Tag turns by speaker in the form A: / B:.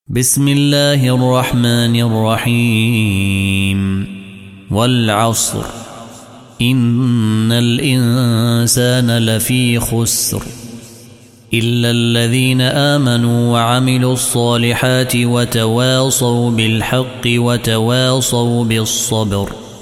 A: بسم الله الرحمن الرحيم والعصر إن الإنسان لفي خسر إلا الذين آمنوا وعملوا الصالحات وتواصوا بالحق وتواصوا بالصبر.